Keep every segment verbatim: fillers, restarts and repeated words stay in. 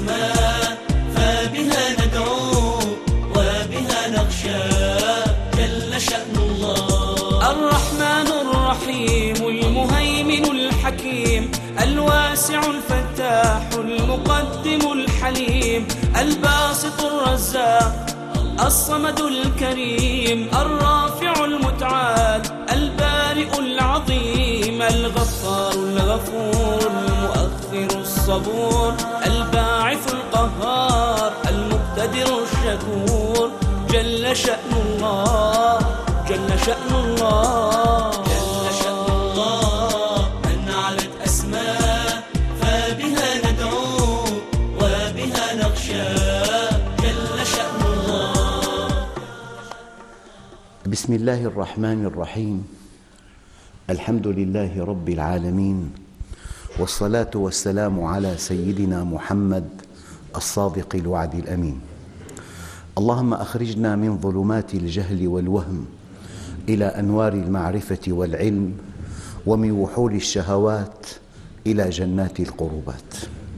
أسماء فبها ندعو وبها نخشى جل شأن الله. الرحمن الرحيم المهيمن الحكيم الواسع الفتاح المقدم الحليم الباسط الرزاق الصمد الكريم الرافع المتعال البارئ العظيم الغفار الغفور المؤخر الصبور الباعث القهار المقتدر الشكور جل شأن الله جل شأن الله جل شأن الله. من علت أسماء فبها ندعو وبها نخشى جل شأن الله. بسم الله الرحمن الرحيم. الحمد لله رب العالمين، والصلاة والسلام على سيدنا محمد الصادق الوعد الأمين. اللهم أخرجنا من ظلمات الجهل والوهم إلى أنوار المعرفة والعلم، ومن وحول الشهوات إلى جنات القربات.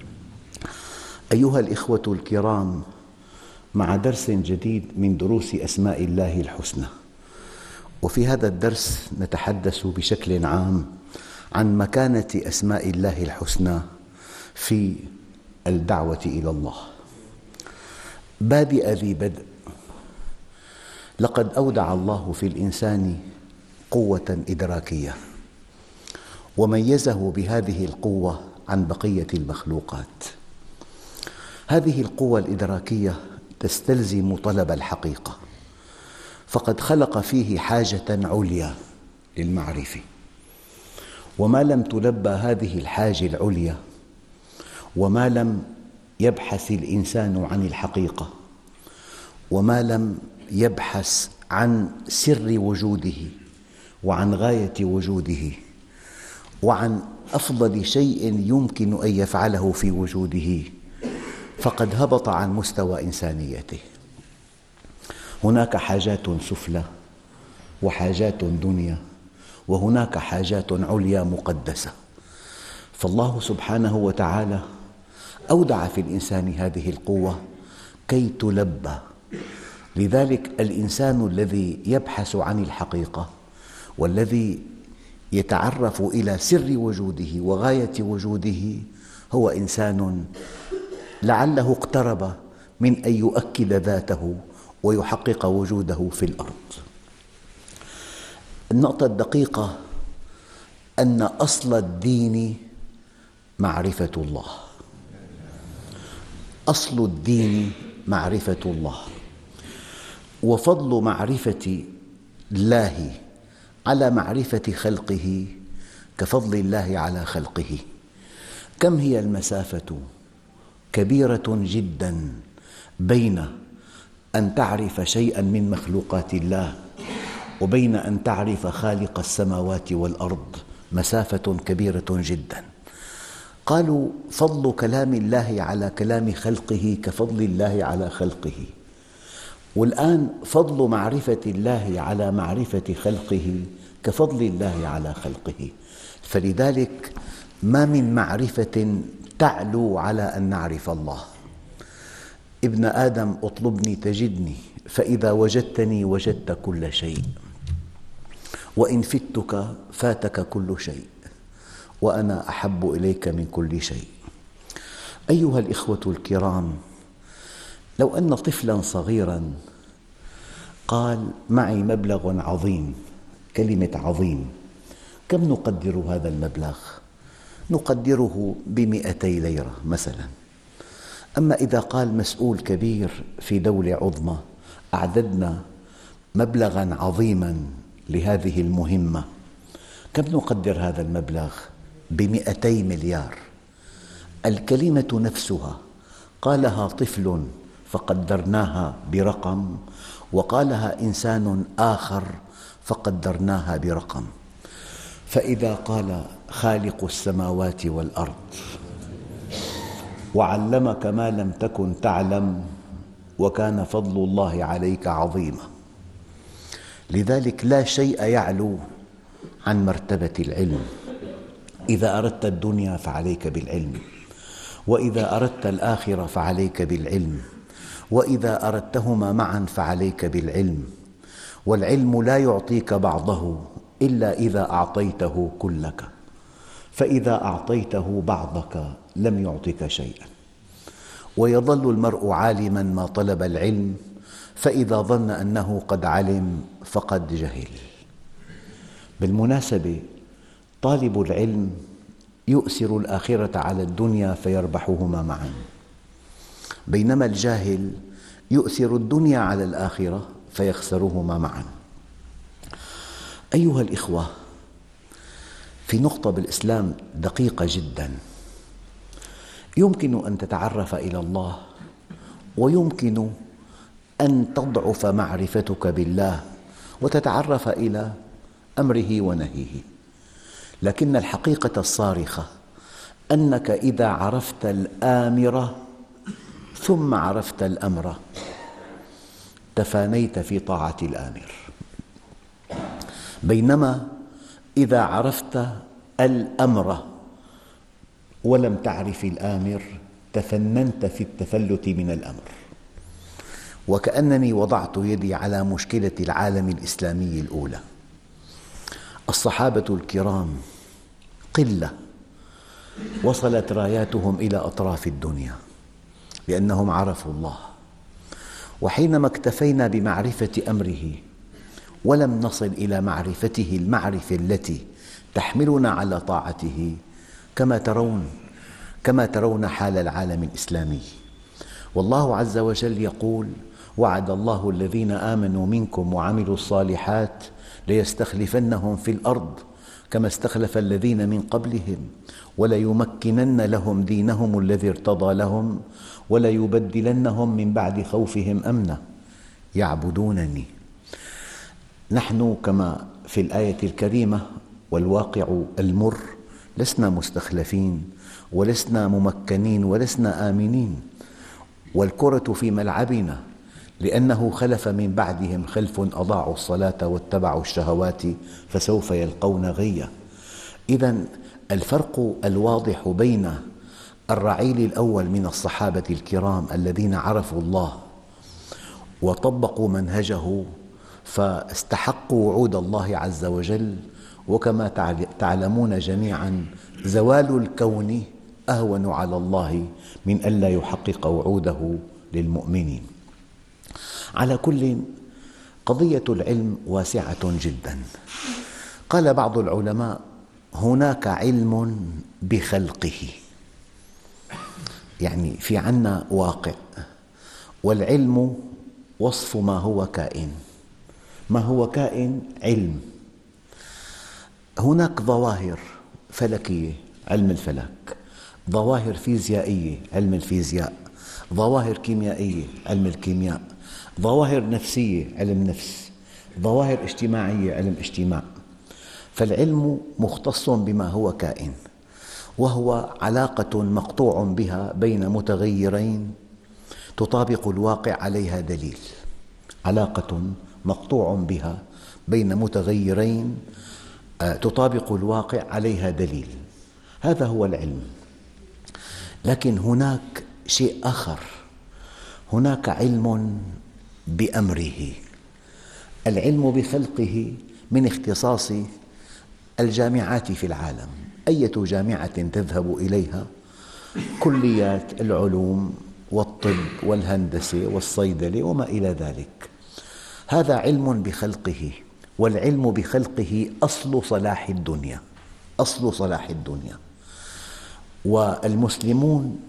أيها الإخوة الكرام، مع درس جديد من دروس أسماء الله الحسنى. وفي هذا الدرس نتحدث بشكل عام عن مكانة أسماء الله الحسنى في الدعوة إلى الله. بادئ ذي بدء، لقد أودع الله في الإنسان قوة إدراكية، وميزه بهذه القوة عن بقية المخلوقات. هذه القوة الإدراكية تستلزم طلب الحقيقة، فقد خلق فيه حاجة عليا للمعرفة، وما لم تلبى هذه الحاجة العليا، وما لم يبحث الإنسان عن الحقيقة، وما لم يبحث عن سر وجوده وعن غاية وجوده وعن أفضل شيء يمكن أن يفعله في وجوده، فقد هبط عن مستوى إنسانيته. هناك حاجات سفلى وحاجات دنيا، وهناك حاجات عليا مقدسة. فالله سبحانه وتعالى أودع في الإنسان هذه القوة كي تلبى. لذلك الإنسان الذي يبحث عن الحقيقة والذي يتعرف إلى سر وجوده وغاية وجوده هو إنسان لعله اقترب من أن يؤكد ذاته ويحقق وجوده في الأرض. النقطة الدقيقة أن أصل الدين معرفة الله. أصل الدين معرفة الله، وفضل معرفة الله على معرفة خلقه كفضل الله على خلقه. كم هي المسافة كبيرة جدا بين أن تعرف شيئا من مخلوقات الله وبين أن تعرف خالق السماوات والأرض، مسافة كبيرة جدا. قالوا فضل كلام الله على كلام خلقه كفضل الله على خلقه، والآن فضل معرفة الله على معرفة خلقه كفضل الله على خلقه. فلذلك ما من معرفة تعلو على أن نعرف الله. ابن آدم اطلبني تجدني، فإذا وجدتني وجدت كل شيء، وإن فتك فاتك كل شيء، وأنا أحب إليك من كل شيء. أيها الإخوة الكرام، لو أن طفلا صغيرا قال معي مبلغ عظيم، كلمة عظيم، كم نقدر هذا المبلغ؟ نقدره بمئتي ليرة مثلا. أما إذا قال مسؤول كبير في دولة عظمى أعددنا مبلغا عظيما لهذه المهمة، كم نقدر هذا المبلغ؟ بمئتي مليار. الكلمة نفسها قالها طفل فقدرناها برقم، وقالها إنسان آخر فقدرناها برقم. فإذا قال خالق السماوات والأرض وعلمك ما لم تكن تعلم وكان فضل الله عليك عظيما. لذلك لا شيء يعلو عن مرتبة العلم. إذا أردت الدنيا فعليك بالعلم، وإذا أردت الآخرة فعليك بالعلم، وإذا أردتهما معا فعليك بالعلم، والعلم لا يعطيك بعضه إلا إذا أعطيته كلك، فإذا أعطيته بعضك لم يعطك شيئا. ويظل المرء عالما ما طلب العلم، فإذا ظن أنه قد علم فقد جهل. بالمناسبة طالب العلم يؤثر الآخرة على الدنيا فيربحهما معا، بينما الجاهل يؤثر الدنيا على الآخرة فيخسرهما معا. أيها الإخوة، في نقطة بالإسلام دقيقة جدا: يمكن أن تتعرف إلى الله، ويمكن أن تضعف معرفتك بالله وتتعرف إلى أمره ونهيه، لكن الحقيقة الصارخة أنك إذا عرفت الآمر ثم عرفت الأمر تفانيت في طاعة الآمر، بينما إذا عرفت الأمر ولم تعرف الآمر تفننت في التفلت من الأمر. وكأنني وضعت يدي على مشكلة العالم الإسلامي الأولى. الصحابة الكرام قلة وصلت راياتهم إلى أطراف الدنيا لأنهم عرفوا الله، وحينما اكتفينا بمعرفة أمره ولم نصل إلى معرفته المعرفة التي تحملنا على طاعته، كما ترون كما ترون حال العالم الإسلامي. والله عز وجل يقول: وعد الله الذين آمنوا منكم وعملوا الصالحات ليستخلفنهم في الأرض كما استخلف الذين من قبلهم وليمكنن لهم دينهم الذي ارتضى لهم وليبدلنهم من بعد خوفهم أمنا يعبدونني. نحن كما في الآية الكريمة: والواقع المر، لسنا مستخلفين ولسنا ممكنين ولسنا آمنين، والكرة في ملعبنا، لأنه خلف من بعدهم خلف أضاعوا الصلاة واتبعوا الشهوات فسوف يلقون غيا. إذن الفرق الواضح بين الرعيل الأول من الصحابة الكرام الذين عرفوا الله وطبقوا منهجه فاستحقوا وعود الله عز وجل، وكما تعلمون جميعا زوال الكون أهون على الله من ألا يحقق وعوده للمؤمنين. على كل، قضية العلم واسعة جدا. قال بعض العلماء: هناك علم بخلقه، يعني في عنا واقع، والعلم وصف ما هو كائن. ما هو كائن علم. هناك ظواهر فلكية علم الفلك، ظواهر فيزيائية علم الفيزياء، ظواهر كيميائية علم الكيمياء، ظواهر نفسية علم النفس، ظواهر اجتماعية علم الاجتماع. فالعلم مختص بما هو كائن، وهو علاقة مقطوع بها بين متغيرين تطابق الواقع عليها دليل. علاقة مقطوع بها بين متغيرين تطابق الواقع عليها دليل، هذا هو العلم. لكن هناك شيء آخر، هناك علم بأمره. العلم بخلقه من اختصاص الجامعات في العالم. أية جامعة تذهب إليها كليات العلوم والطب والهندسة والصيدلة وما إلى ذلك، هذا علم بخلقه. والعلم بخلقه أصل صلاح الدنيا، أصل صلاح الدنيا. والمسلمون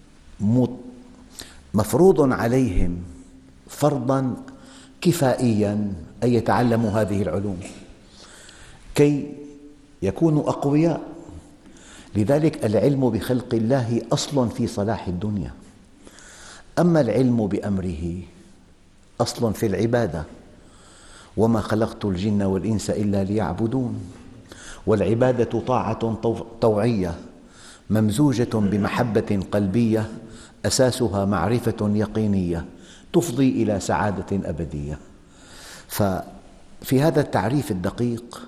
مفروض عليهم فرضاً كفائياً أن يتعلموا هذه العلوم كي يكونوا أقوياء. لذلك العلم بخلق الله أصل في صلاح الدنيا. أما العلم بأمره أصل في العبادة: وما خلقت الجن والإنس إلا ليعبدون. والعبادة طاعة طوعية ممزوجة بمحبة قلبية أساسها معرفة يقينية تفضي إلى سعادة أبدية. ففي هذا التعريف الدقيق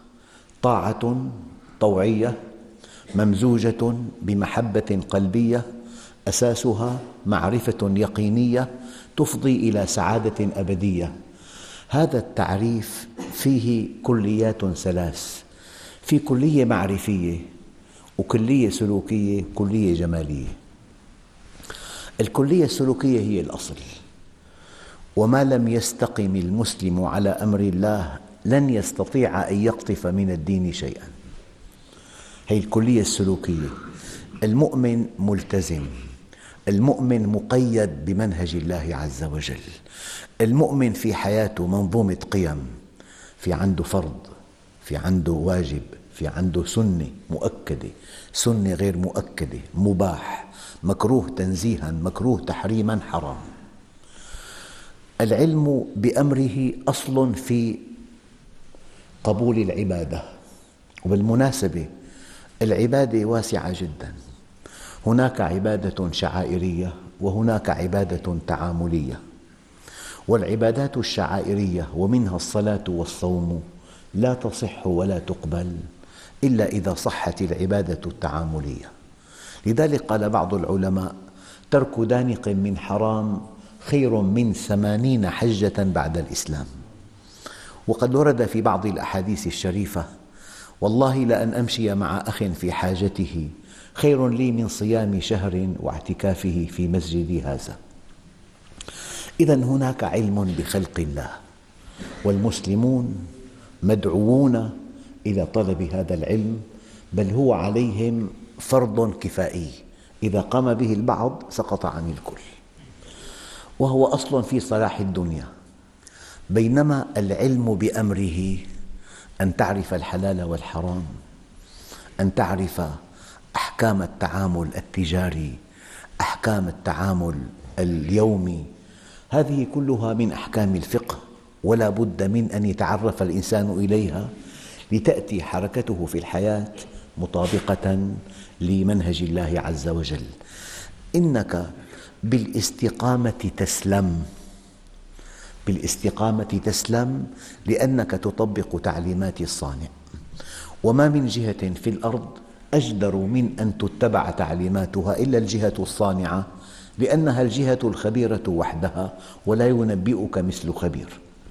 طاعة طوعية ممزوجة بمحبة قلبية أساسها معرفة يقينية تفضي إلى سعادة أبدية. هذا التعريف فيه كليات ثلاث، في كلية معرفية وكلية سلوكية وكلية جمالية. الكلية السلوكية هي الأصل، وما لم يستقم المسلم على أمر الله لن يستطيع أن يقطف من الدين شيئا. هي الكلية السلوكية. المؤمن ملتزم، المؤمن مقيد بمنهج الله عز وجل، المؤمن في حياته منظومة قيم، في عنده فرض، في عنده واجب، في عنده سنة مؤكدة، سنة غير مؤكدة، مباح، مكروه تنزيها، مكروه تحريما، حرام. العلم بأمره أصل في قبول العبادة. وبالمناسبة العبادة واسعة جدا، هناك عبادة شعائرية وهناك عبادة تعاملية. والعبادات الشعائرية ومنها الصلاة والصوم لا تصح ولا تقبل إلا إذا صحت العبادة التعاملية. لذلك قال بعض العلماء: ترك دانق من حرام خير من ثمانين حجة بعد الإسلام. وقد ورد في بعض الأحاديث الشريفة: والله لأن أمشي مع أخ في حاجته خير لي من صيام شهر واعتكافه في مسجدي هذا. إذن هناك علم بخلق الله، والمسلمون مدعوون إلى طلب هذا العلم، بل هو عليهم فرض كفائي، إذا قام به البعض سقط عن الكل، وهو أصل في صلاح الدنيا. بينما العلم بأمره أن تعرف الحلال والحرام، أن تعرف أحكام التعامل التجاري، أحكام التعامل اليومي، هذه كلها من أحكام الفقه، ولا بد من أن يتعرف الإنسان إليها لتأتي حركته في الحياة مطابقة لمنهج الله عز وجل. إنك بالاستقامة تسلم، بالاستقامة تسلم لأنك تطبق تعليمات الصانع. وما من جهة في الأرض أجدر من أن تتبع تعليماتها إلا الجهة الصانعة، لأنها الجهة الخبيرة وحدها، ولا ينبئك مثل خبير.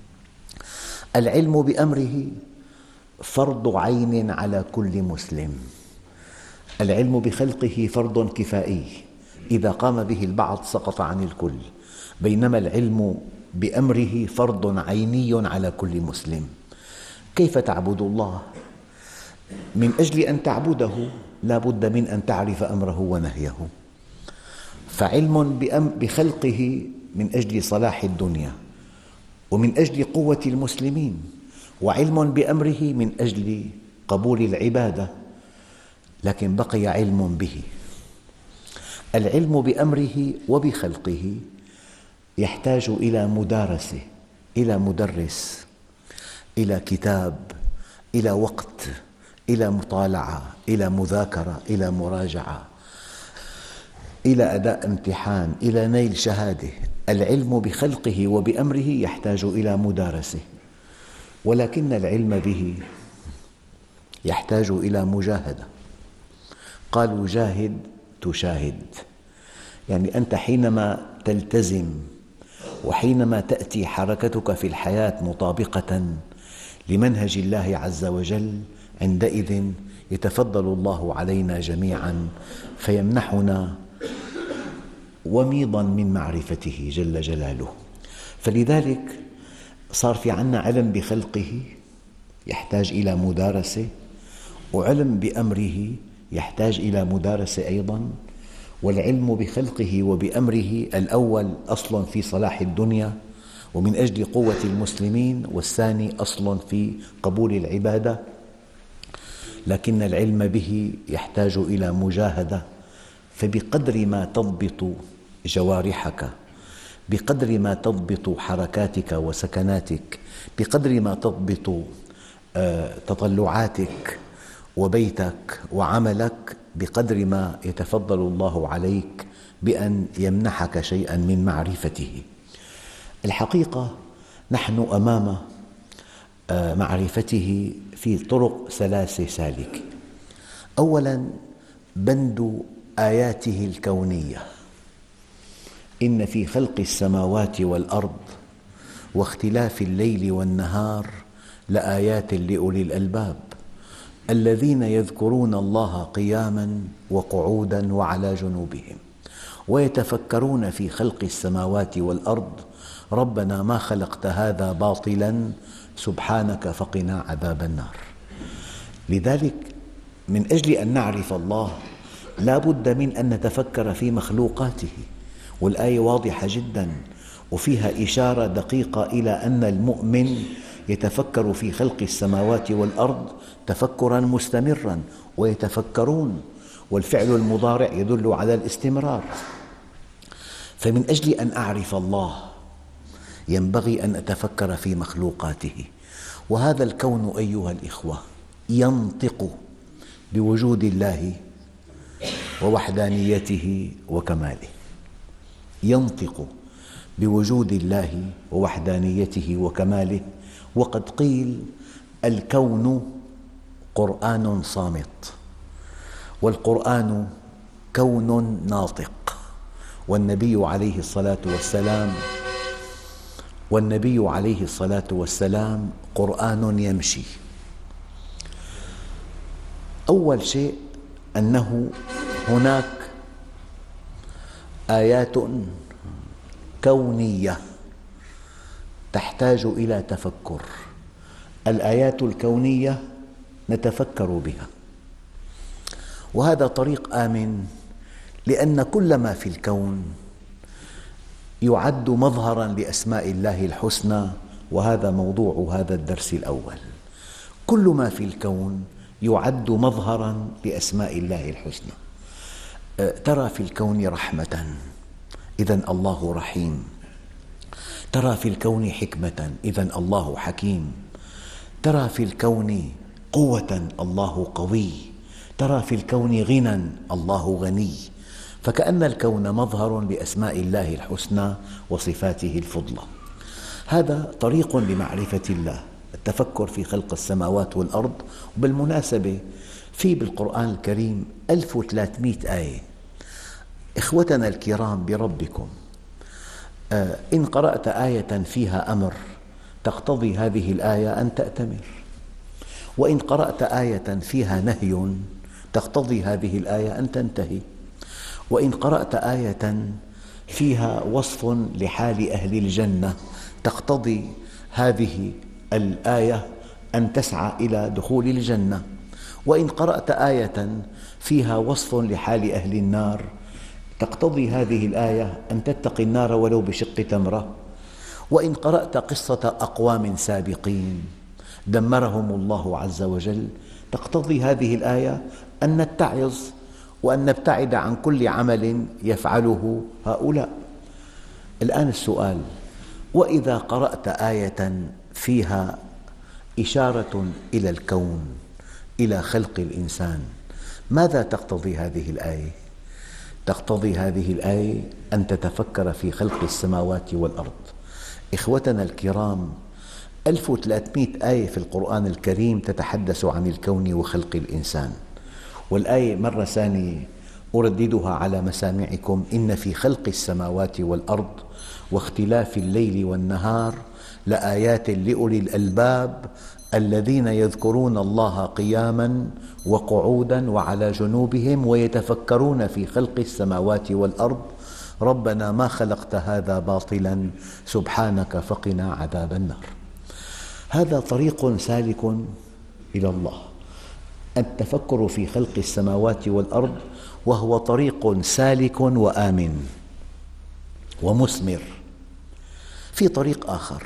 العلم بأمره فرض عين على كل مسلم. العلم بخلقه فرض كفائي، إذا قام به البعض سقط عن الكل. بينما العلم بأمره فرض عيني على كل مسلم. كيف تعبد الله؟ من أجل أن تعبده لا بد من أن تعرف أمره ونهيه. فعلم بخلقه من أجل صلاح الدنيا ومن أجل قوة المسلمين، وعلم بأمره من أجل قبول العبادة، لكن بقي علم به. العلم بأمره وبخلقه يحتاج إلى مدارسة، إلى مدرس، إلى كتاب، إلى وقت، إلى مطالعة، إلى مذاكرة، إلى مراجعة، إلى أداء امتحان، إلى نيل شهادة. العلم بخلقه وبأمره يحتاج إلى مدارسة، ولكن العلم به يحتاج إلى مجاهدة. قالوا جاهد تشاهد، يعني أنت حينما تلتزم وحينما تأتي حركتك في الحياة مطابقة لمنهج الله عز وجل، عندئذ يتفضل الله علينا جميعا فيمنحنا وميضا من معرفته جل جلاله. فلذلك صار في عنا علم بخلقه يحتاج إلى مدارسة، وعلم بأمره يحتاج إلى مدارسة أيضا. والعلم بخلقه وبأمره الأول أصل في صلاح الدنيا ومن أجل قوة المسلمين، والثاني أصل في قبول العبادة. لكن العلم به يحتاج إلى مجاهدة. فبقدر ما تضبط جوارحك، بقدر ما تضبط حركاتك وسكناتك، بقدر ما تضبط تطلعاتك وبيتك وعملك، بقدر ما يتفضل الله عليك بأن يمنحك شيئا من معرفته. الحقيقة نحن أمام معرفته في طرق ثلاثة سالكة. أولاً بند آياته الكونية. إن في خلق السماوات والأرض واختلاف الليل والنهار لآيات لأولي الألباب الذين يذكرون الله قياماً وقعوداً وعلى جنوبهم ويتفكرون في خلق السماوات والأرض ربنا ما خلقت هذا باطلاً سبحانك فقنا عذاب النار. لذلك من أجل أن نعرف الله لا بد من أن نتفكر في مخلوقاته، والآية واضحة جداً وفيها إشارة دقيقة إلى أن المؤمن يتفكر في خلق السماوات والأرض تفكراً مستمراً، ويتفكرون والفعل المضارع يدل على الاستمرار. فمن أجل أن أعرف الله ينبغي أن أتفكر في مخلوقاته، وهذا الكون أيها الإخوة ينطق بوجود الله ووحدانيته وكماله، ينطق بوجود الله ووحدانيته وكماله. وقد قيل الكون قرآن صامت، والقرآن كون ناطق، والنبي عليه الصلاة والسلام والنبي عليه الصلاة والسلام قرآن يمشي. أول شيء أنه هناك آيات كونية تحتاج إلى تفكر. الآيات الكونية نتفكر بها، وهذا طريق آمن، لأن كل ما في الكون يعد مظهراً لأسماء الله الحسنى، وهذا موضوع هذا الدرس الأول. كل ما في الكون يعد مظهراً لأسماء الله الحسنى. ترى في الكون رحمة، إذن الله رحيم. ترى في الكون حكمة، إذن الله حكيم. ترى في الكون قوة، الله قوي. ترى في الكون غنى، الله غني. فكأن الكون مظهر لأسماء الله الحسنى وصفاته الفضلى. هذا طريق لمعرفة الله، التفكر في خلق السماوات والأرض. وبالمناسبة في بالقرآن الكريم ألف وثلاثمئة آية. إخوتنا الكرام بربكم، إن قرأت آية فيها أمر تقتضي هذه الآية أن تأتمر، وإن قرأت آية فيها نهي تقتضي هذه الآية أن تنتهي، وإن قرأت آية فيها وصف لحال أهل الجنة تقتضي هذه الآية أن تسعى إلى دخول الجنة، وإن قرأت آية فيها وصف لحال أهل النار تقتضي هذه الآية أن تتقي النار ولو بشق تمرة، وإن قرأت قصة أقوام سابقين دمرهم الله عز وجل تقتضي هذه الآية أن نتعظ وأن نبتعد عن كل عمل يفعله هؤلاء. الآن السؤال: وإذا قرأت آية فيها إشارة إلى الكون، إلى خلق الإنسان، ماذا تقتضي هذه الآية؟ تقتضي هذه الآية أن تتفكر في خلق السماوات والأرض. إخوتنا الكرام، ألف وثلاثمئة آية في القرآن الكريم تتحدث عن الكون وخلق الإنسان، والآية مرة ثانية أرددها على مسامعكم: إن في خلق السماوات والأرض واختلاف الليل والنهار لآيات لأولي الألباب الذين يذكرون الله قياماً وقعوداً وعلى جنوبهم ويتفكرون في خلق السماوات والأرض ربنا ما خلقت هذا باطلاً سبحانك فقنا عذاب النار. هذا طريق سالك إلى الله، التفكر في خلق السماوات والأرض، وهو طريق سالك وآمن ومثمر. في طريق آخر: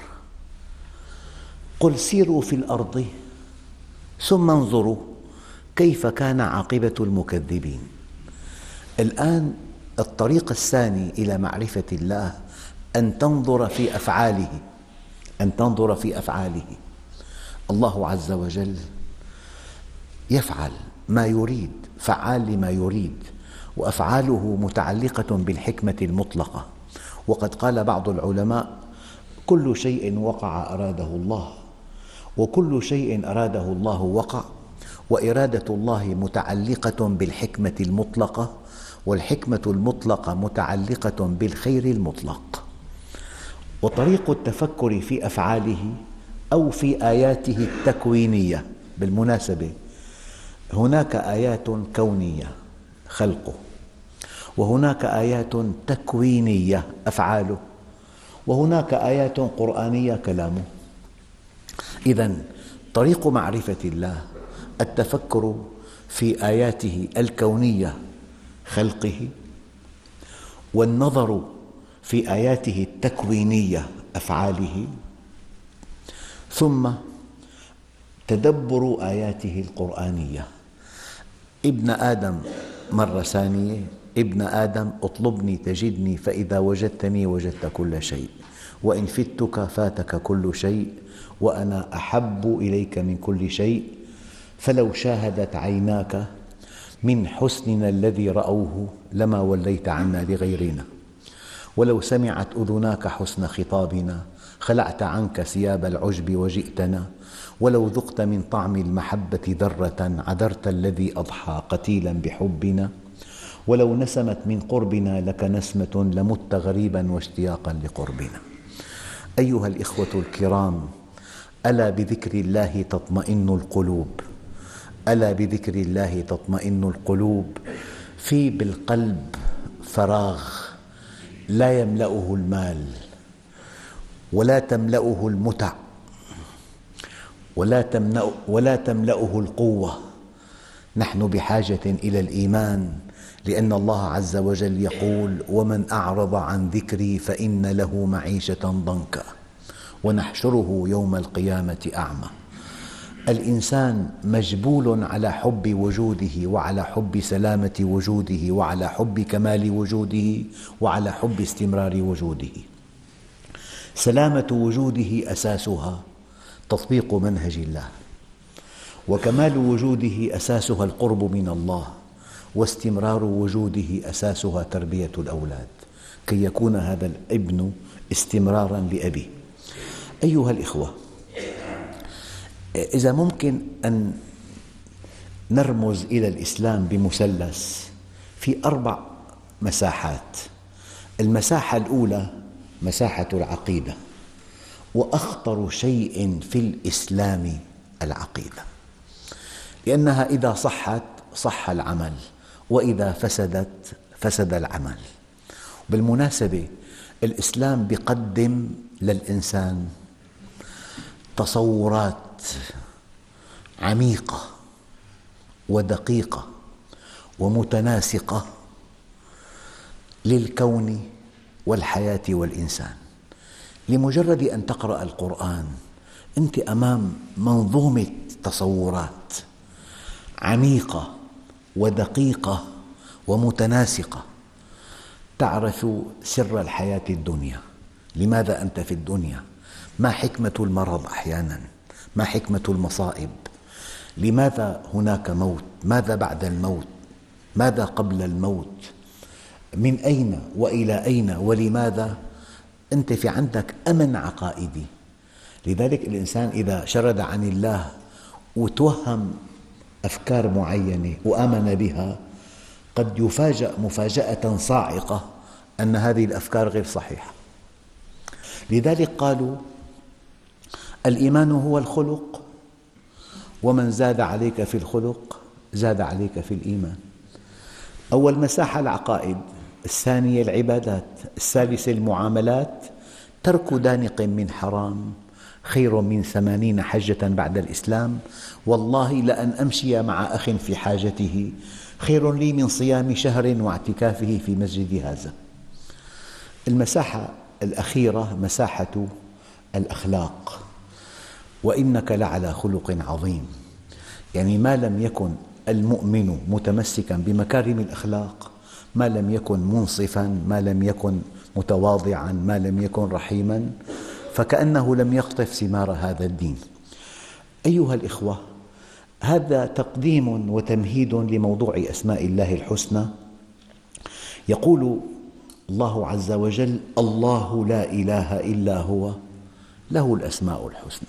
قل سيروا في الأرض ثم انظروا كيف كان عاقبة المكذبين. الآن الطريق الثاني إلى معرفة الله أن تنظر في أفعاله، أن تنظر في أفعاله. الله عز وجل يفعل ما يريد، فعال لما يريد، وأفعاله متعلقة بالحكمة المطلقة. وقد قال بعض العلماء: كل شيء وقع أراده الله، وكل شيء أراده الله وقع، وإرادة الله متعلقة بالحكمة المطلقة، والحكمة المطلقة متعلقة بالخير المطلق. وطريق التفكر في أفعاله أو في آياته التكوينية، بالمناسبة هناك آيات كونية خلقه، وهناك آيات تكوينية أفعاله، وهناك آيات قرآنية كلامه. إذن طريق معرفة الله التفكر في آياته الكونية خلقه، والنظر في آياته التكوينية أفعاله، ثم تدبر آياته القرآنية. ابن آدم مرة ثانية، ابن آدم اطلبني تجدني فإذا وجدتني وجدت كل شيء، وإن فتك فاتك كل شيء، وأنا أحب إليك من كل شيء، فلو شاهدت عيناك من حسننا الذي رأوه لما وليت عنا لغيرنا، ولو سمعت أذناك حسن خطابنا خلعت عنك ثياب العجب وجئتنا، ولو ذقت من طعم المحبة ذرة عذرت الذي أضحى قتيلا بحبنا، ولو نسمت من قربنا لك نسمة لمت غريبا واشتياقا لقربنا. أيها الإخوة الكرام، ألا بذكر الله تطمئن القلوب، ألا بذكر الله تطمئن القلوب. في بالقلب فراغ لا يملأه المال، ولا تملأه المتع، ولا تملأ ولا تملأه القوة. نحن بحاجة إلى الإيمان، لأن الله عز وجل يقول: ومن أعرض عن ذكري فإن له معيشة ضنكا ونحشره يوم القيامة أعمى. الإنسان مجبول على حب وجوده، وعلى حب سلامة وجوده، وعلى حب كمال وجوده، وعلى حب استمرار وجوده. سلامة وجوده أساسها تطبيق منهج الله، وكمال وجوده أساسها القرب من الله، واستمرار وجوده أساسها تربية الأولاد كي يكون هذا الابن استمرارا لأبيه. أيها الإخوة، إذا ممكن أن نرمز إلى الإسلام بمثلث في أربع مساحات. المساحة الأولى مساحة العقيدة، وأخطر شيء في الإسلام العقيدة، لأنها إذا صحت صح العمل، وإذا فسدت فسد العمل. بالمناسبة الإسلام يقدم للإنسان تصورات عميقة ودقيقة ومتناسقة للكون والحياة والإنسان. لمجرد أن تقرأ القرآن أنت أمام منظومة تصورات عميقة ودقيقة ومتناسقة، تعرف سر الحياة الدنيا. لماذا أنت في الدنيا؟ ما حكمة المرض أحيانا؟ ما حكمة المصائب؟ لماذا هناك موت؟ ماذا بعد الموت؟ ماذا قبل الموت؟ من أين وإلى أين ولماذا؟ أنت في عندك أمن عقائدي. لذلك الإنسان إذا شرد عن الله وتوهم أفكار معينة وآمن بها قد يفاجأ مفاجأة صاعقة أن هذه الأفكار غير صحيحة. لذلك قالوا: الإيمان هو الخلق، ومن زاد عليك في الخلق زاد عليك في الإيمان. أول مساحة العقائد، الثانية العبادات، الثالثة المعاملات. ترك دانق من حرام خير من ثمانين حجة بعد الإسلام، والله لأن أمشي مع أخ في حاجته خير لي من صيام شهر واعتكافه في مسجد هذا. المساحة الأخيرة مساحة الأخلاق، وإنك لعلى خلق عظيم. يعني ما لم يكن المؤمن متمسكا بمكارم الأخلاق، ما لم يكن منصفا، ما لم يكن متواضعا، ما لم يكن رحيما، فكأنه لم يقطف ثمار هذا الدين. أيها الإخوة، هذا تقديم وتمهيد لموضوع أسماء الله الحسنى. يقول الله عز وجل: الله لا إله إلا هو له الأسماء الحسنى.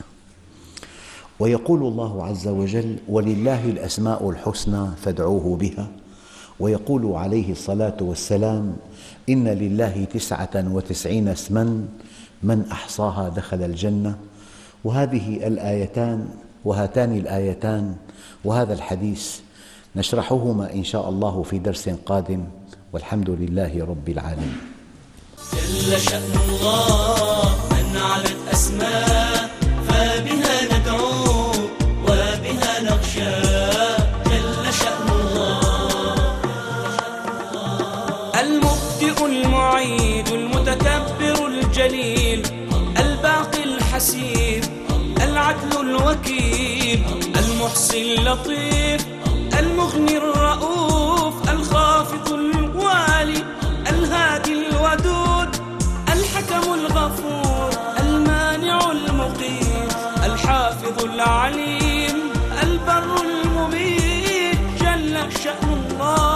ويقول الله عز وجل: ولله الأسماء الحسنى فادعوه بها ويقول عليه الصلاة والسلام: إن لله تسعة وتسعين اسما من أحصاها دخل الجنة. وهذه الآيتان وهاتان الآيتان وهذا الحديث نشرحهما إن شاء الله في درس قادم، والحمد لله رب العالمين. جل شأن الله من علت أسماء، فبها ندعو وبها نخشى. جل شأن الله المبدئ المعيد المتكبر الجليل، الباقي الحسيب العدل الوكيل، المحصي اللطيف المغني الرؤوف، الخافض الوالي الهادي الودود، الحكم الغفور المانع المقيت، الحافظ العليم البر المبين. جل شأن الله